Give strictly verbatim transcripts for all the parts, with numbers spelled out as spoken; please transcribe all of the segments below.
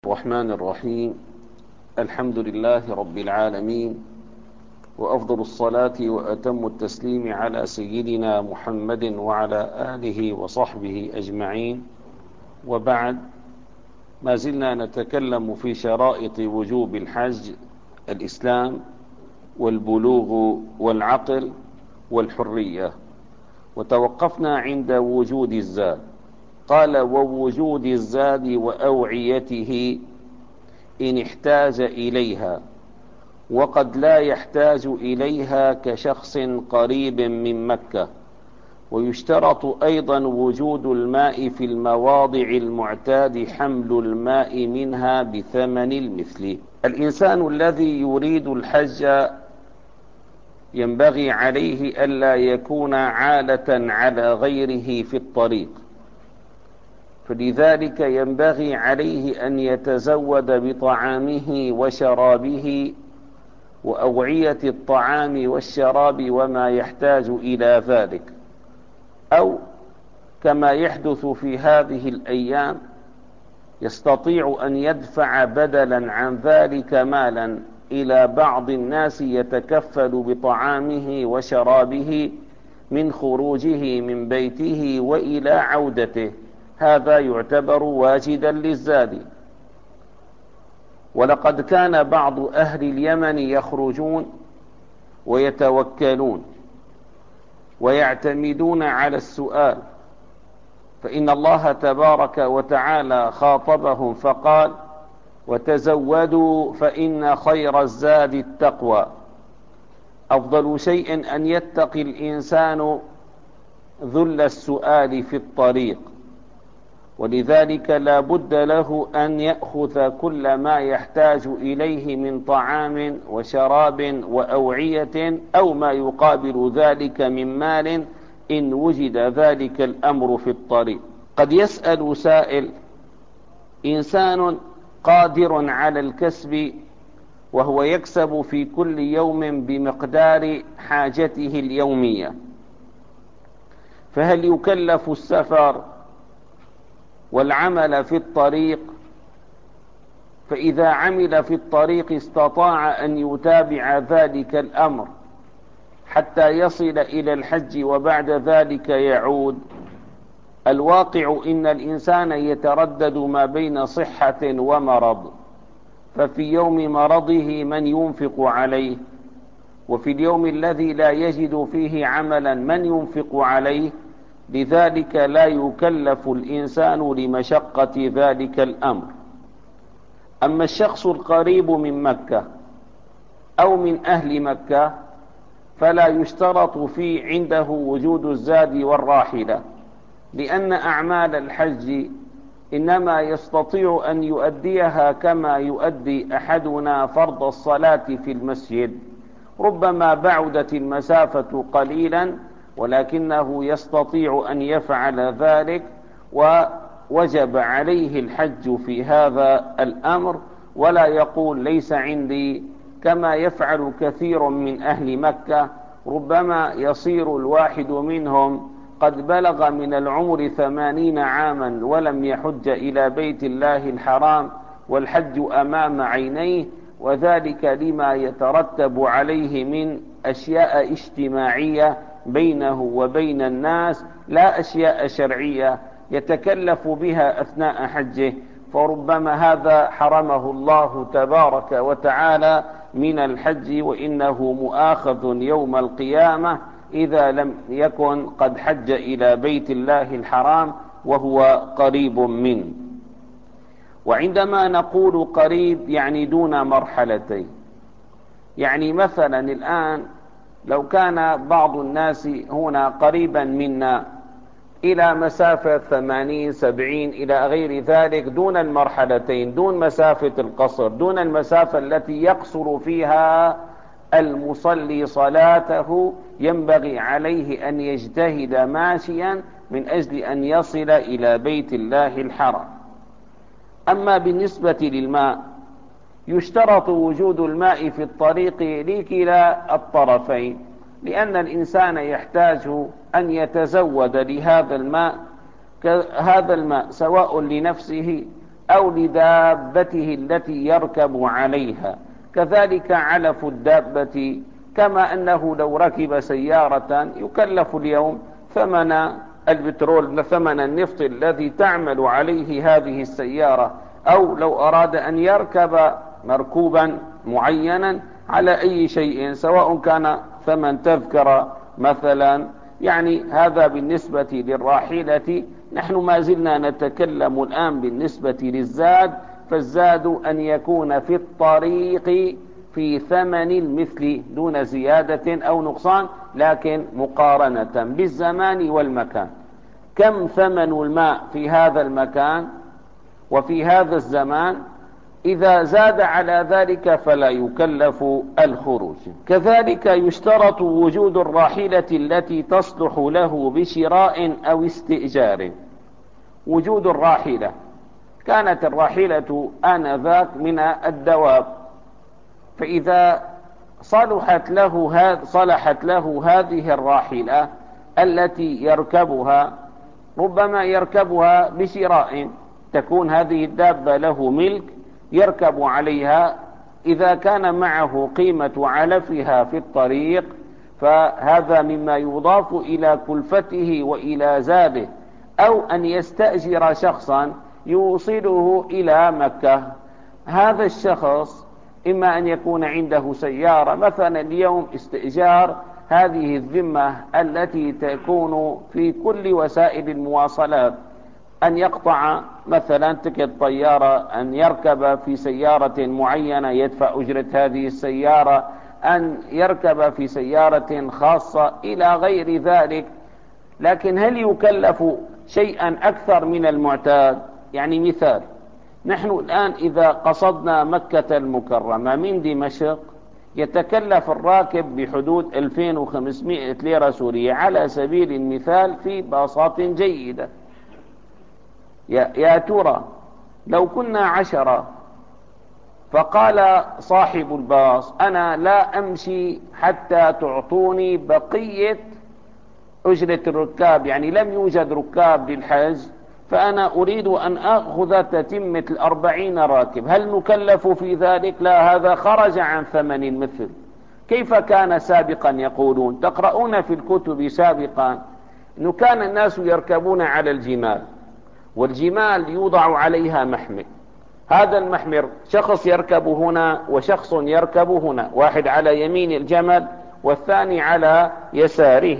الرحمن الرحيم. الحمد لله رب العالمين، وأفضل الصلاة وأتم التسليم على سيدنا محمد وعلى آله وصحبه أجمعين، وبعد. ما زلنا نتكلم في شرائط وجوب الحج: الإسلام والبلوغ والعقل والحرية، وتوقفنا عند وجود الزاد. قال: ووجود الزاد وأوعيته إن احتاج إليها، وقد لا يحتاج إليها كشخص قريب من مكة. ويشترط أيضا وجود الماء في المواضع المعتاد حمل الماء منها بثمن المثل. الإنسان الذي يريد الحج ينبغي عليه ألا يكون عالة على غيره في الطريق، فلذلك ينبغي عليه أن يتزود بطعامه وشرابه وأوعية الطعام والشراب وما يحتاج إلى ذلك، أو كما يحدث في هذه الأيام يستطيع أن يدفع بدلا عن ذلك مالا إلى بعض الناس يتكفل بطعامه وشرابه من خروجه من بيته وإلى عودته. هذا يعتبر واجدا للزاد. ولقد كان بعض أهل اليمن يخرجون ويتوكلون ويعتمدون على السؤال، فإن الله تبارك وتعالى خاطبهم فقال: وتزودوا فإن خير الزاد التقوى. أفضل شيء أن يتقي الإنسان ذل السؤال في الطريق، ولذلك لا بد له أن يأخذ كل ما يحتاج إليه من طعام وشراب وأوعية، أو ما يقابل ذلك من مال إن وجد ذلك الأمر في الطريق. قد يسأل سائل: إنسان قادر على الكسب وهو يكسب في كل يوم بمقدار حاجته اليومية، فهل يكلف السفر والعمل في الطريق؟ فإذا عمل في الطريق استطاع أن يتابع ذلك الأمر حتى يصل إلى الحج وبعد ذلك يعود. الواقع إن الإنسان يتردد ما بين صحة ومرض، ففي يوم مرضه من ينفق عليه، وفي اليوم الذي لا يجد فيه عملا من ينفق عليه. لذلك لا يكلف الإنسان لمشقة ذلك الأمر. أما الشخص القريب من مكة أو من أهل مكة فلا يشترط في عنده وجود الزاد والراحلة، لأن أعمال الحج إنما يستطيع أن يؤديها كما يؤدي أحدنا فرض الصلاة في المسجد. ربما بعدت المسافة قليلا ولكنه يستطيع أن يفعل ذلك، ووجب عليه الحج في هذا الأمر، ولا يقول ليس عندي، كما يفعل كثير من أهل مكة. ربما يصير الواحد منهم قد بلغ من العمر ثمانين عاما ولم يحج إلى بيت الله الحرام والحج أمام عينيه، وذلك لما يترتب عليه من أشياء اجتماعية بينه وبين الناس، لا أشياء شرعية يتكلف بها أثناء حجه، فربما هذا حرمه الله تبارك وتعالى من الحج، وإنه مؤاخذ يوم القيامة إذا لم يكن قد حج إلى بيت الله الحرام وهو قريب منه. وعندما نقول قريب يعني دون مرحلتين، يعني مثلا الآن لو كان بعض الناس هنا قريبا منا إلى مسافة ثمانين سبعين إلى غير ذلك، دون المرحلتين، دون مسافة القصر، دون المسافة التي يقصر فيها المصلي صلاته، ينبغي عليه أن يجتهد ماشيا من أجل أن يصل إلى بيت الله الحرام. أما بالنسبة للماء يشترط وجود الماء في الطريق لكلا الطرفين، لأن الإنسان يحتاج أن يتزود لهذا الماء، هذا الماء سواء لنفسه أو لدابته التي يركب عليها. كذلك علف الدابة، كما أنه لو ركب سيارة يكلف اليوم ثمن البترول، ثمن النفط الذي تعمل عليه هذه السيارة، أو لو أراد أن يركب مركوبا معينا على أي شيء سواء كان ثمن تذكرة مثلا. يعني هذا بالنسبة للراحلة. نحن ما زلنا نتكلم الآن بالنسبة للزاد، فالزاد أن يكون في الطريق في ثمن المثل دون زيادة أو نقصان، لكن مقارنة بالزمان والمكان. كم ثمن الماء في هذا المكان وفي هذا الزمان؟ إذا زاد على ذلك فلا يكلف الخروج. كذلك يشترط وجود الراحلة التي تصلح له بشراء أو استئجار. وجود الراحلة، كانت الراحلة آنذاك من الدواب، فإذا صلحت له صلحت له هذه الراحلة التي يركبها، ربما يركبها بشراء، تكون هذه الدابة له ملك يركب عليها. إذا كان معه قيمة علفها في الطريق فهذا مما يضاف إلى كلفته وإلى زاده. أو أن يستأجر شخصا يوصله إلى مكة. هذا الشخص إما أن يكون عنده سيارة، مثلا اليوم استئجار هذه الذمة التي تكون في كل وسائل المواصلات، أن يقطع مثلا تكت طيارة، أن يركب في سيارة معينة يدفع أجرة هذه السيارة، أن يركب في سيارة خاصة إلى غير ذلك. لكن هل يكلف شيئا أكثر من المعتاد؟ يعني مثال، نحن الآن إذا قصدنا مكة المكرمة من دمشق يتكلف الراكب بحدود ألفين وخمسمائة ليرة سورية على سبيل المثال في باصات جيدة. يا, يا ترى لو كنا عشرة فقال صاحب الباص أنا لا أمشي حتى تعطوني بقية أجرة الركاب، يعني لم يوجد ركاب للحج فأنا أريد أن أخذ تتمة الأربعين راكب، هل نكلف في ذلك؟ لا، هذا خرج عن ثمن المثل. كيف كان سابقا يقولون؟ تقرؤون في الكتب سابقا أنه كان الناس يركبون على الجمال، والجمال يوضع عليها محمل. هذا المحمر شخص يركب هنا وشخص يركب هنا، واحد على يمين الجمل والثاني على يساره.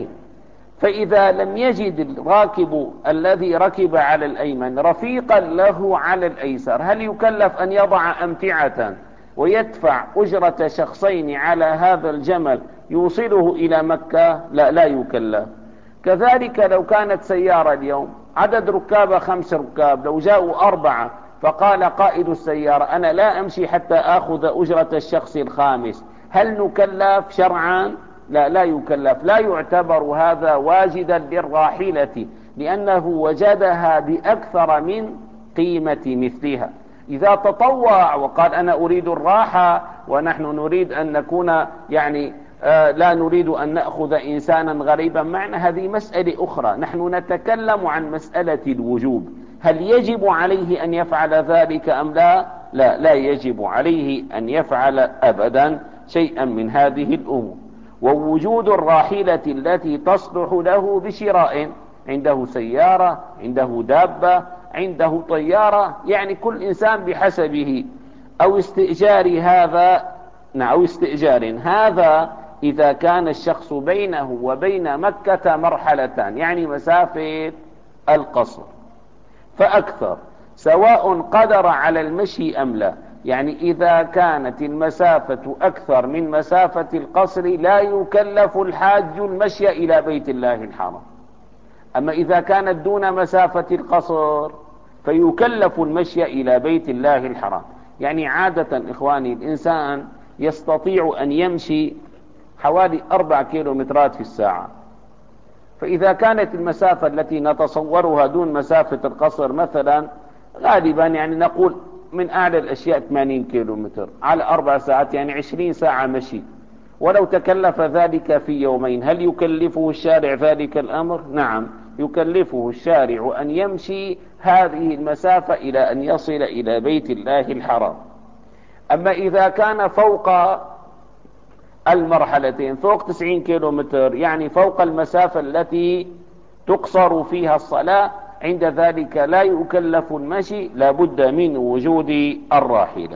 فإذا لم يجد الراكب الذي ركب على الأيمن رفيقا له على الأيسر، هل يكلف أن يضع أمتعة ويدفع أجرة شخصين على هذا الجمل يوصله إلى مكة؟ لا، لا يكلف. كذلك لو كانت سيارة اليوم عدد ركابها خمس ركاب، لو جاءوا أربعة فقال قائد السيارة أنا لا أمشي حتى أخذ أجرة الشخص الخامس، هل نكلف شرعا؟ لا، لا يكلف. لا يعتبر هذا واجدا للراحلة لأنه وجدها بأكثر من قيمة مثلها. إذا تطوع وقال أنا أريد الراحة ونحن نريد أن نكون يعني آه لا نريد أن نأخذ إنسانا غريبا معنا، هذه مسألة أخرى. نحن نتكلم عن مسألة الوجوب، هل يجب عليه أن يفعل ذلك أم لا؟ لا، لا يجب عليه أن يفعل أبدا شيئا من هذه الأمور. ووجود الراحلة التي تصلح له بشراء، عنده سيارة، عنده دابة، عنده طيارة، يعني كل إنسان بحسبه، أو استئجار هذا أو استئجار هذا إذا كان الشخص بينه وبين مكة مرحلتان، يعني مسافة القصر فأكثر، سواء قدر على المشي أم لا. يعني إذا كانت المسافة أكثر من مسافة القصر لا يكلف الحاج المشي إلى بيت الله الحرام. أما إذا كانت دون مسافة القصر فيكلف المشي إلى بيت الله الحرام. يعني عادة إخواني الإنسان يستطيع أن يمشي حوالي أربع كيلومترات في الساعة، فإذا كانت المسافة التي نتصورها دون مسافة القصر مثلا غالبا يعني نقول من أعلى الأشياء ثمانين كيلومتر على أربع ساعات، يعني عشرين ساعة مشي، ولو تكلف ذلك في يومين هل يكلفه الشارع ذلك الأمر؟ نعم يكلفه الشارع أن يمشي هذه المسافة إلى أن يصل إلى بيت الله الحرام. أما إذا كان فوق المرحلتين، فوق تسعين كيلو متر، يعني فوق المسافة التي تقصر فيها الصلاة، عند ذلك لا يكلف المشي، لا بد من وجود الراحلة.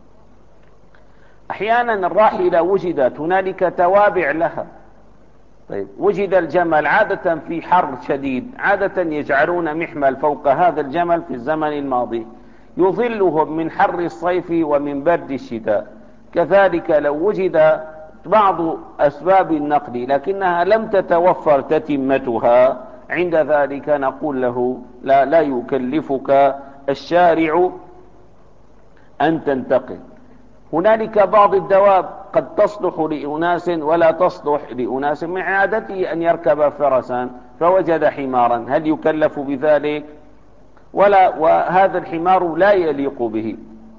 أحيانا الراحلة وجدت هنالك توابع لها. طيب، وجد الجمل عادة في حر شديد، عادة يجعلون محمل فوق هذا الجمل في الزمن الماضي يظلهم من حر الصيف ومن برد الشتاء. كذلك لو وجد بعض أسباب النقل لكنها لم تتوفر تتمتها، عند ذلك نقول له لا, لا يكلفك الشارع أن تنتقل. هنالك بعض الدواب قد تصلح لأناس ولا تصلح لأناس، من عادته أن يركب فرسا فوجد حمارا، هل يكلف بذلك؟ ولا، وهذا الحمار لا يليق به.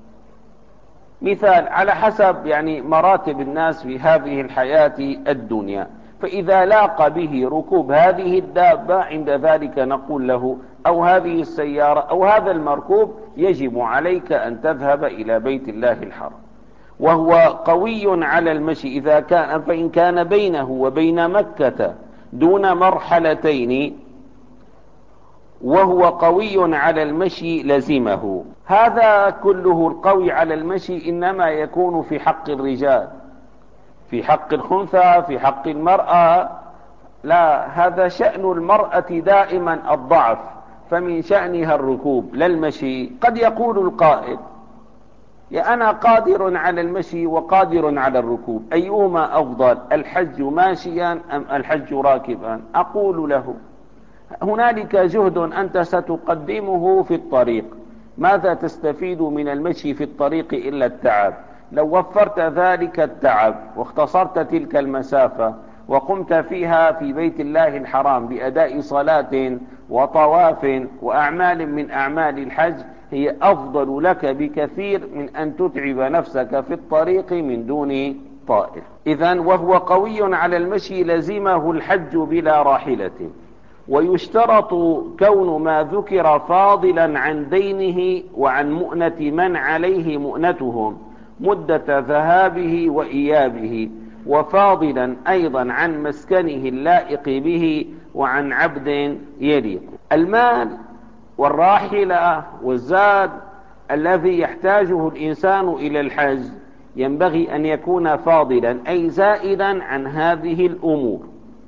مثال على حسب يعني مراتب الناس في هذه الحياة الدنيا، فإذا لاق به ركوب هذه الدابة عند ذلك نقول له أو هذه السيارة أو هذا المركوب يجب عليك أن تذهب إلى بيت الله الحرام. وهو قوي على المشي إذا كان، فإن كان بينه وبين مكة دون مرحلتين وهو قوي على المشي لزمه. هذا كله القوي على المشي إنما يكون في حق الرجال، في حق الخنثى، في حق المرأة لا، هذا شأن المرأة دائما الضعف، فمن شأنها الركوب لا المشي. قد يقول القائل يا أنا قادر على المشي وقادر على الركوب، أيهما أفضل، الحج ماشيا أم الحج راكبا؟ أقول له هنالك جهد أنت ستقدمه في الطريق، ماذا تستفيد من المشي في الطريق إلا التعب؟ لو وفرت ذلك التعب واختصرت تلك المسافة وقمت فيها في بيت الله الحرام بأداء صلاة وطواف وأعمال من أعمال الحج، هي أفضل لك بكثير من أن تتعب نفسك في الطريق من دون طائر. إذن وهو قوي على المشي لزمه الحج بلا راحلة. ويشترط كون ما ذكر فاضلا عن دينه وعن مؤنة من عليه مؤنتهم مدة ذهابه وإيابه، وفاضلا أيضا عن مسكنه اللائق به وعن عبد يليق. المال والراحلة والزاد الذي يحتاجه الإنسان إلى الحج ينبغي أن يكون فاضلا، أي زائدا عن هذه الأمور.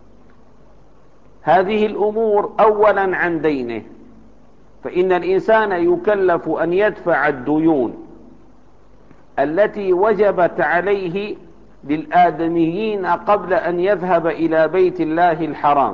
هذه الأمور أولا عن دينه، فإن الإنسان يكلف أن يدفع الديون التي وجبت عليه للآدميين قبل أن يذهب إلى بيت الله الحرام،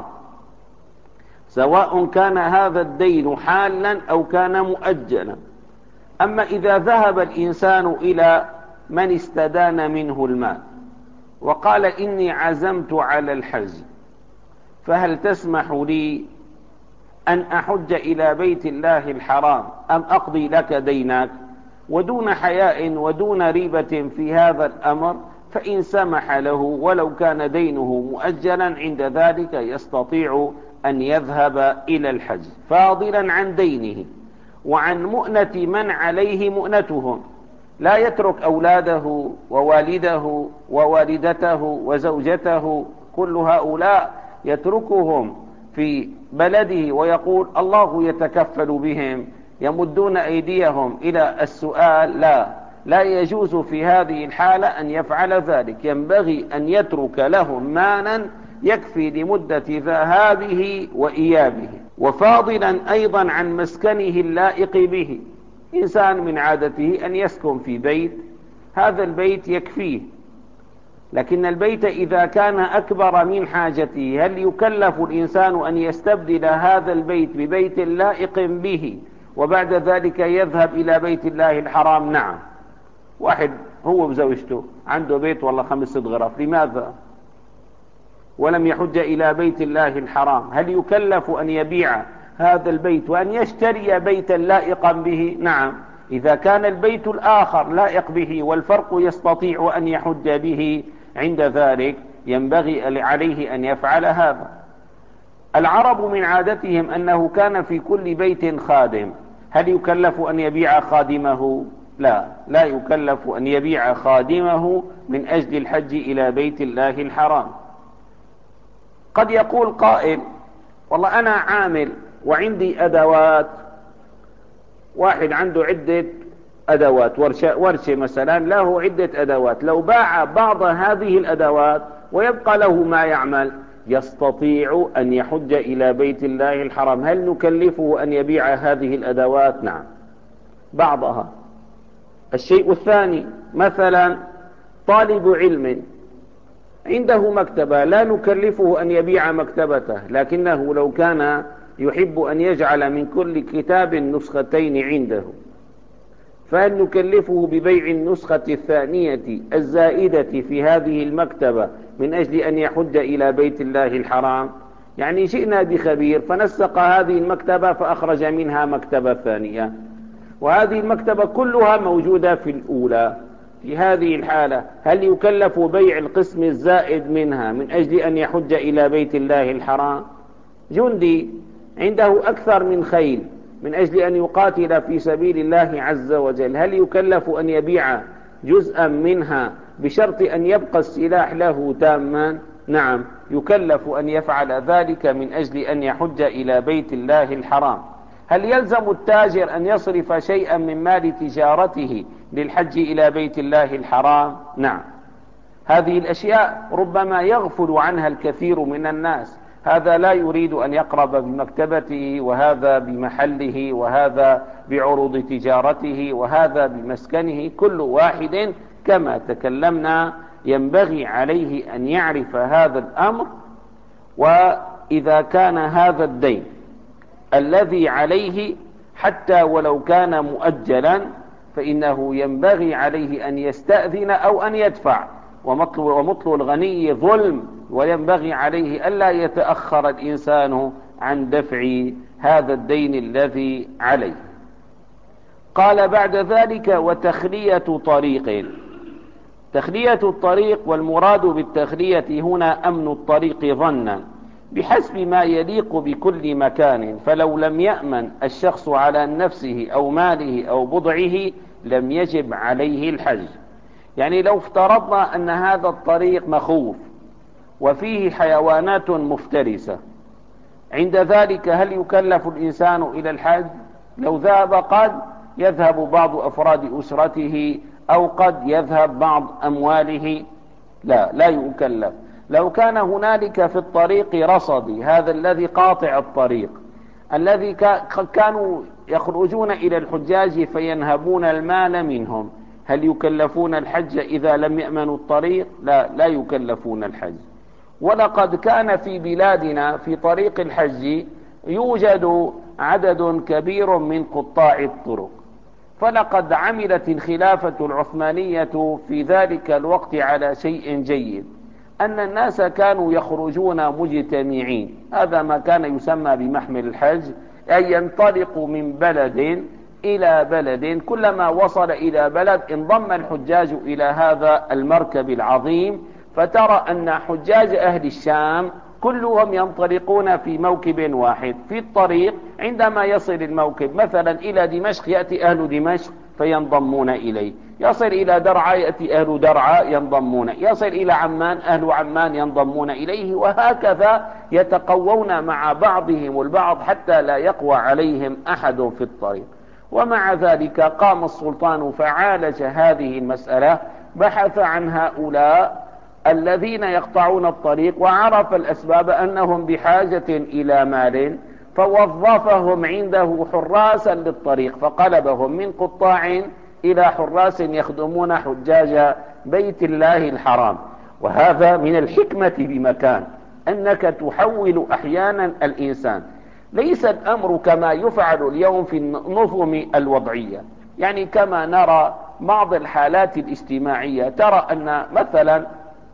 سواء كان هذا الدين حالا أو كان مؤجلا. أما إذا ذهب الإنسان إلى من استدان منه المال وقال إني عزمت على الحج، فهل تسمح لي أن أحج إلى بيت الله الحرام أم أقضي لك دينك؟ ودون حياء ودون ريبة في هذا الأمر، فإن سمح له ولو كان دينه مؤجلا عند ذلك يستطيع أن يذهب إلى الحج فاضلا عن دينه وعن مؤنة من عليه مؤنتهم. لا يترك أولاده ووالده ووالدته وزوجته، كل هؤلاء يتركهم في بلده ويقول الله يتكفل بهم، يمدون أيديهم إلى السؤال. لا لا يجوز في هذه الحالة أن يفعل ذلك، ينبغي أن يترك لهم مالا يكفي لمدة ذهابه وإيابه. وفاضلا أيضا عن مسكنه اللائق به، إنسان من عادته أن يسكن في بيت، هذا البيت يكفيه، لكن البيت إذا كان أكبر من حاجته هل يكلف الإنسان أن يستبدل هذا البيت ببيت لائق به وبعد ذلك يذهب إلى بيت الله الحرام؟ نعم. واحد هو بزوجته عنده بيت والله خمس غرف، لماذا ولم يحج إلى بيت الله الحرام؟ هل يكلف أن يبيع هذا البيت وأن يشتري بيتا لائقا به؟ نعم. إذا كان البيت الآخر لائق به والفرق يستطيع أن يحج به، عند ذلك ينبغي عليه أن يفعل هذا. العرب من عادتهم أنه كان في كل بيت خادم. هل يكلف أن يبيع خادمه؟ لا، لا يكلف أن يبيع خادمه من أجل الحج إلى بيت الله الحرام. قد يقول قائل: والله أنا عامل وعندي أدوات، واحد عنده عدة أدوات، ورشة, ورشة مثلا له عدة أدوات، لو باع بعض هذه الأدوات ويبقى له ما يعمل يستطيع أن يحج إلى بيت الله الحرام. هل نكلفه أن يبيع هذه الأدوات؟ نعم، بعضها. الشيء الثاني، مثلا طالب علم عنده مكتبة، لا نكلفه أن يبيع مكتبته، لكنه لو كان يحب أن يجعل من كل كتاب نسختين عنده، فهل نكلفه ببيع النسخة الثانية الزائدة في هذه المكتبة من أجل أن يحج إلى بيت الله الحرام؟ يعني جئنا بخبير فنسق هذه المكتبة فأخرج منها مكتبة ثانية، وهذه المكتبة كلها موجودة في الأولى. في هذه الحالة هل يكلف بيع القسم الزائد منها من أجل أن يحج إلى بيت الله الحرام؟ جندي عنده أكثر من خيل من أجل أن يقاتل في سبيل الله عز وجل، هل يكلف أن يبيع جزءا منها بشرط أن يبقى السلاح له تاما؟ نعم، يكلف أن يفعل ذلك من أجل أن يحج إلى بيت الله الحرام. هل يلزم التاجر أن يصرف شيئا من مال تجارته للحج إلى بيت الله الحرام؟ نعم. هذه الأشياء ربما يغفل عنها الكثير من الناس، هذا لا يريد أن يقرب بمكتبته، وهذا بمحله، وهذا بعروض تجارته، وهذا بمسكنه. كل واحد كما تكلمنا ينبغي عليه أن يعرف هذا الأمر. وإذا كان هذا الدين الذي عليه حتى ولو كان مؤجلا فإنه ينبغي عليه أن يستأذن أو أن يدفع، ومطل الغني ظلم، وينبغي عليه ألا يتأخر الإنسان عن دفع هذا الدين الذي عليه. قال بعد ذلك: وتخلية طريق. تخلية الطريق، والمراد بالتخلية هنا أمن الطريق ظنا بحسب ما يليق بكل مكان، فلو لم يأمن الشخص على نفسه أو ماله أو بضعه لم يجب عليه الحج. يعني لو افترضنا أن هذا الطريق مخوف وفيه حيوانات مفترسة، عند ذلك هل يكلف الإنسان إلى الحج؟ لو ذهب قد يذهب بعض أفراد أسرته، أو قد يذهب بعض أمواله، لا لا يكلف. لو كان هنالك في الطريق رصدي، هذا الذي قاطع الطريق الذي كانوا يخرجون إلى الحجاج فينهبون المال منهم، هل يكلفون الحج إذا لم يأمنوا الطريق؟ لا لا يكلفون الحج. ولقد كان في بلادنا في طريق الحج يوجد عدد كبير من قطاع الطرق، فلقد عملت الخلافة العثمانية في ذلك الوقت على شيء جيد، أن الناس كانوا يخرجون مجتمعين، هذا ما كان يسمى بمحمل الحج، أي ينطلقوا من بلد إلى بلد، كلما وصل إلى بلد انضم الحجاج إلى هذا المركب العظيم، فترى أن حجاج أهل الشام كلهم ينطلقون في موكب واحد في الطريق. عندما يصل الموكب مثلا إلى دمشق يأتي أهل دمشق فينضمون إليه، يصل إلى درعا يأتي أهل درعا ينضمون، يصل إلى عمان أهل عمان ينضمون إليه، وهكذا يتقوون مع بعضهم البعض حتى لا يقوى عليهم أحد في الطريق. ومع ذلك قام السلطان فعالج هذه المسألة، بحث عن هؤلاء الذين يقطعون الطريق، وعرف الأسباب أنهم بحاجة إلى مال، فوظفهم عنده حراسا للطريق، فقلبهم من قطاع إلى حراس يخدمون حجاج بيت الله الحرام. وهذا من الحكمة بمكان، أنك تحول أحيانا الإنسان، ليس الأمر كما يفعل اليوم في النظم الوضعية، يعني كما نرى بعض الحالات الاجتماعية، ترى أن مثلا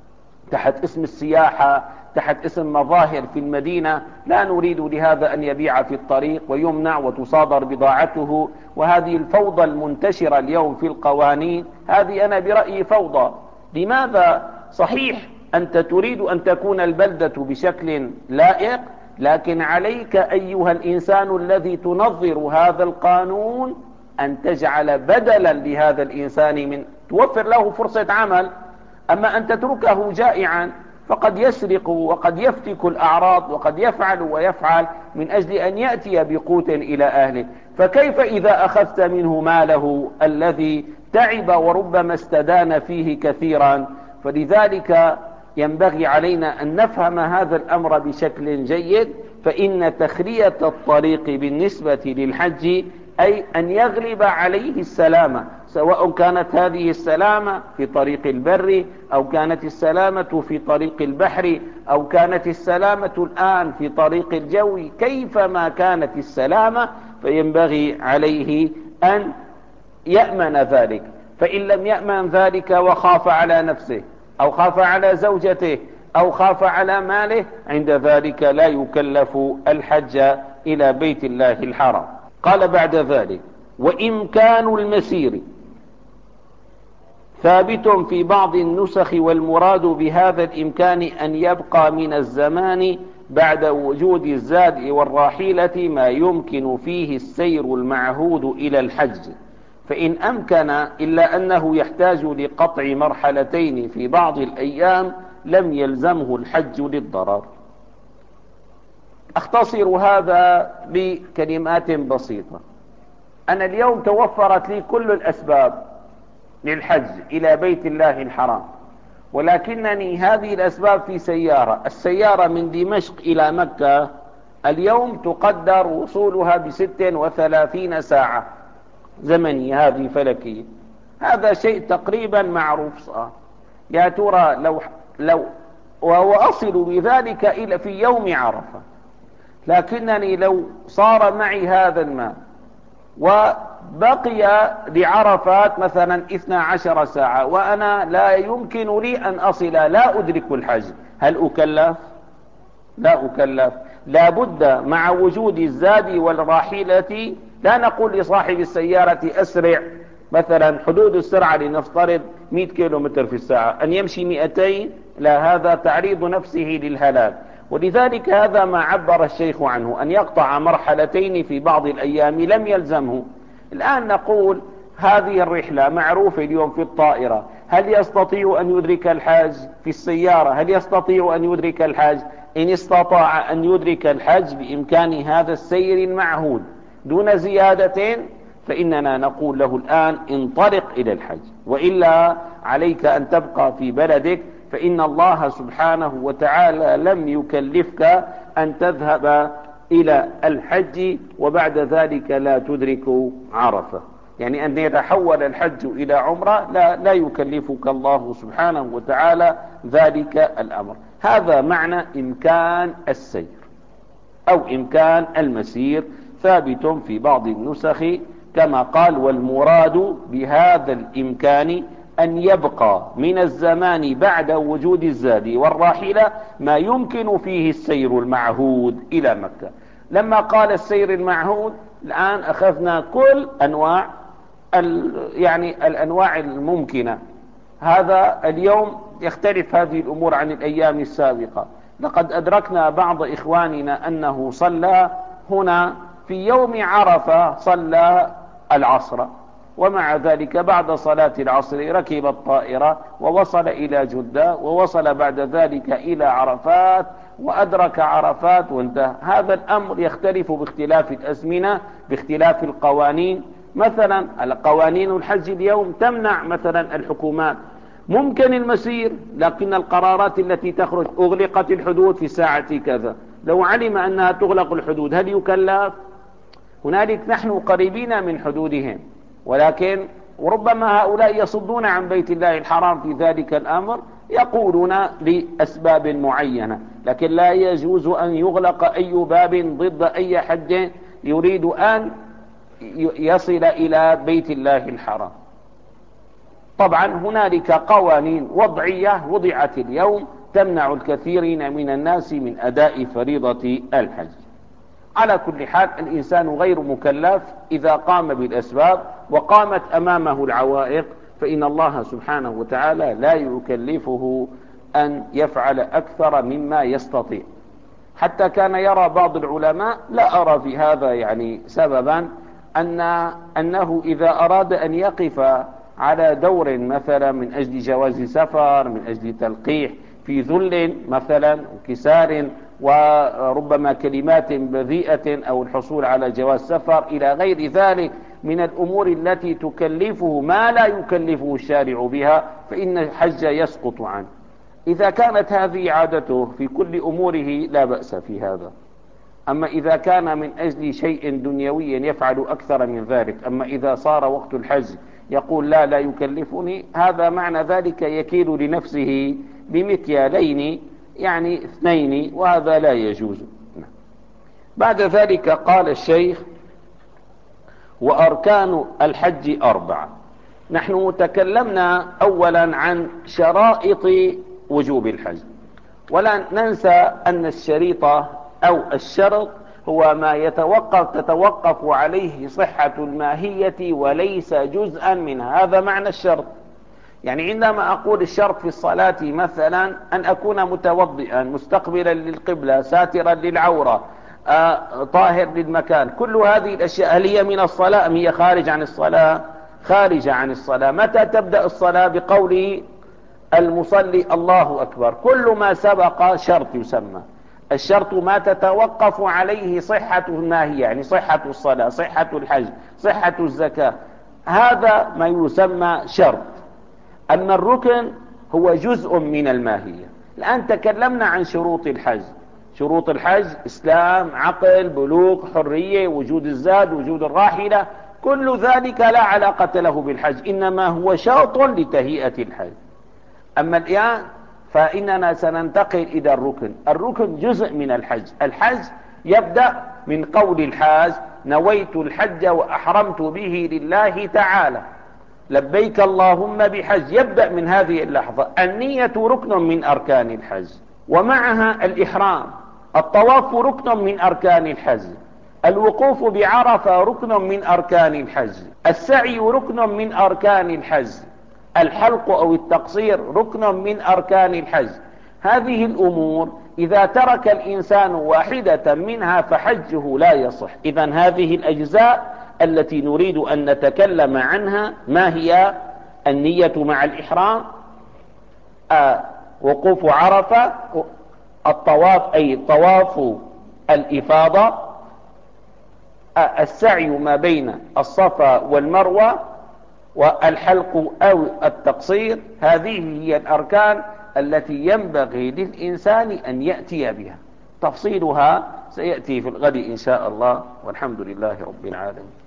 تحت اسم السياحة، تحت اسم مظاهر في المدينة، لا نريد لهذا أن يبيع في الطريق ويمنع وتصادر بضاعته، وهذه الفوضى المنتشرة اليوم في القوانين، هذه أنا برأيي فوضى. لماذا؟ صحيح أنت تريد أن تكون البلدة بشكل لائق، لكن عليك أيها الإنسان الذي تنظر هذا القانون أن تجعل بدلا لهذا الإنسان من توفر له فرصة عمل. أما أن تتركه جائعا فقد يسرق وقد يفتك الأعراض وقد يفعل ويفعل من أجل أن يأتي بقوت إلى أهله. فكيف إذا أخذت منه ماله الذي تعب وربما استدان فيه كثيرا؟ فلذلك ينبغي علينا أن نفهم هذا الأمر بشكل جيد. فإن تخلية الطريق بالنسبة للحج أي أن يغلب عليه السلامة، سواء كانت هذه السلامة في طريق البر أو كانت السلامة في طريق البحر أو كانت السلامة الآن في طريق الجو. كيفما كانت السلامة فينبغي عليه أن يأمن ذلك. فإن لم يأمن ذلك وخاف على نفسه أو خاف على زوجته أو خاف على ماله، عند ذلك لا يكلف الحج إلى بيت الله الحرام. قال بعد ذلك: وإمكان المسير ثابت في بعض النسخ، والمراد بهذا الإمكان أن يبقى من الزمان بعد وجود الزاد والراحلة ما يمكن فيه السير المعهود إلى الحج، فإن أمكن، إلا أنه يحتاج لقطع مرحلتين في بعض الأيام لم يلزمه الحج للضرر. أختصر هذا بكلمات بسيطة. أنا اليوم توفرت لي كل الأسباب للحج إلى بيت الله الحرام، ولكنني هذه الأسباب في سيارة. السيارة من دمشق إلى مكة اليوم تقدر وصولها بست وثلاثين ساعة زمنية، هذه فلكية. هذا شيء تقريبا معروف صار. يا ترى لو لو وأصل بذلك إلى في يوم عرفة، لكنني لو صار معي هذا المال وبقي لعرفات مثلا اثنتا عشرة ساعة وأنا لا يمكن لي أن أصل، لا أدرك الحج، هل أكلف؟ لا أكلف. لا بد مع وجود الزاد والراحلة. لا نقول لصاحب السيارة أسرع، مثلا حدود السرعة لنفترض مئة كيلو متر في الساعة، أن يمشي مئتين، لا، هذا تعريض نفسه للهلاك. ولذلك هذا ما عبر الشيخ عنه، أن يقطع مرحلتين في بعض الأيام لم يلزمه. الآن نقول هذه الرحلة معروفة اليوم في الطائرة، هل يستطيع أن يدرك الحج؟ في السيارة هل يستطيع أن يدرك الحج؟ إن استطاع أن يدرك الحج بإمكان هذا السير المعهود دون زيادة، فإننا نقول له الآن انطلق إلى الحج، وإلا عليك أن تبقى في بلدك، فإن الله سبحانه وتعالى لم يكلفك أن تذهب إلى الحج وبعد ذلك لا تدرك عرفة. يعني أن يتحول الحج إلى عمرة، لا, لا يكلفك الله سبحانه وتعالى ذلك الأمر. هذا معنى إمكان السير أو إمكان المسير، ثابت في بعض النسخ كما قال: والمراد بهذا الإمكان أن يبقى من الزمان بعد وجود الزاد والراحلة ما يمكن فيه السير المعهود إلى مكة. لما قال السير المعهود، الآن أخذنا كل أنواع يعني الأنواع الممكنة. هذا اليوم يختلف هذه الأمور عن الأيام السابقة. لقد أدركنا بعض إخواننا أنه صلى هنا في يوم عرفة، صلى العصر، ومع ذلك بعد صلاة العصر ركب الطائرة ووصل إلى جدة، ووصل بعد ذلك إلى عرفات وأدرك عرفات وانتهى. هذا الأمر يختلف باختلاف الأزمنة، باختلاف القوانين. مثلا القوانين الحج اليوم تمنع مثلا الحكومات، ممكن المسير، لكن القرارات التي تخرج أغلقت الحدود في ساعة كذا. لو علم أنها تغلق الحدود هل يكلف؟ هنالك نحن قريبين من حدودهم، ولكن وربما هؤلاء يصدون عن بيت الله الحرام في ذلك الأمر، يقولون لأسباب معينة، لكن لا يجوز أن يغلق أي باب ضد أي حد يريد أن يصل إلى بيت الله الحرام. طبعا هنالك قوانين وضعية وضعت اليوم تمنع الكثيرين من الناس من أداء فريضة الحج. على كل حال الإنسان غير مكلف إذا قام بالأسباب وقامت أمامه العوائق، فإن الله سبحانه وتعالى لا يكلفه أن يفعل أكثر مما يستطيع. حتى كان يرى بعض العلماء، لا أرى في هذا يعني سببا، أن أنه إذا أراد أن يقف على دور مثلا من أجل جواز سفر، من أجل تلقيح في ذل مثلا وكسار وربما كلمات بذيئة أو الحصول على جواز سفر إلى غير ذلك من الأمور التي تكلفه ما لا يكلفه الشارع بها، فإن الحج يسقط عنه. إذا كانت هذه عادته في كل أموره لا بأس في هذا. أما إذا كان من أجل شيء دنيوي يفعل أكثر من ذلك، أما إذا صار وقت الحج يقول لا لا يكلفني، هذا معنى ذلك يكيل لنفسه بمكيالين يعني اثنين، وهذا لا يجوز. بعد ذلك قال الشيخ: وأركان الحج أربعة. نحن تكلمنا أولا عن شرائط وجوب الحج، ولا ننسى أن الشريطة أو الشرط هو ما يتوقف تتوقف عليه صحة الماهية وليس جزءا من هذا معنى الشرط. يعني عندما أقول الشرط في الصلاة مثلا أن أكون متوضئا مستقبلا للقبلة ساترا للعورة آه، طاهر للمكان، كل هذه الأشياء هل هي من الصلاة أم هي خارج عن الصلاة؟ خارجة عن الصلاة. متى تبدأ الصلاة؟ بقول المصلي الله أكبر. كل ما سبق شرط يسمى. الشرط ما تتوقف عليه صحة الماهية، يعني صحة الصلاة، صحة الحج، صحة الزكاة، هذا ما يسمى شرط. أما الركن هو جزء من الماهية. الآن تكلمنا عن شروط الحج. شروط الحج: إسلام، عقل، بلوغ، حرية، وجود الزاد، وجود الراحلة، كل ذلك لا علاقة له بالحج، إنما هو شرط لتهيئة الحج. أما الآن فإننا سننتقل إلى الركن. الركن جزء من الحج. الحج يبدأ من قول الحاج: نويت الحج وأحرمت به لله تعالى، لبيك اللهم بحج. يبدأ من هذه اللحظة. النية ركن من أركان الحج، ومعها الإحرام. الطواف ركن من أركان الحج. الوقوف بعرفة ركن من أركان الحج. السعي ركن من أركان الحج. الحلق أو التقصير ركن من أركان الحج. هذه الأمور إذا ترك الإنسان واحدة منها فحجه لا يصح. إذن هذه الأجزاء التي نريد أن نتكلم عنها ما هي؟ النية مع الإحرام، آه وقوف عرفة، الطواف أي طواف الإفاضة، آه السعي ما بين الصفا والمروة، والحلق أو التقصير. هذه هي الأركان التي ينبغي للإنسان أن يأتي بها. تفصيلها سيأتي في الغد إن شاء الله، والحمد لله رب العالمين.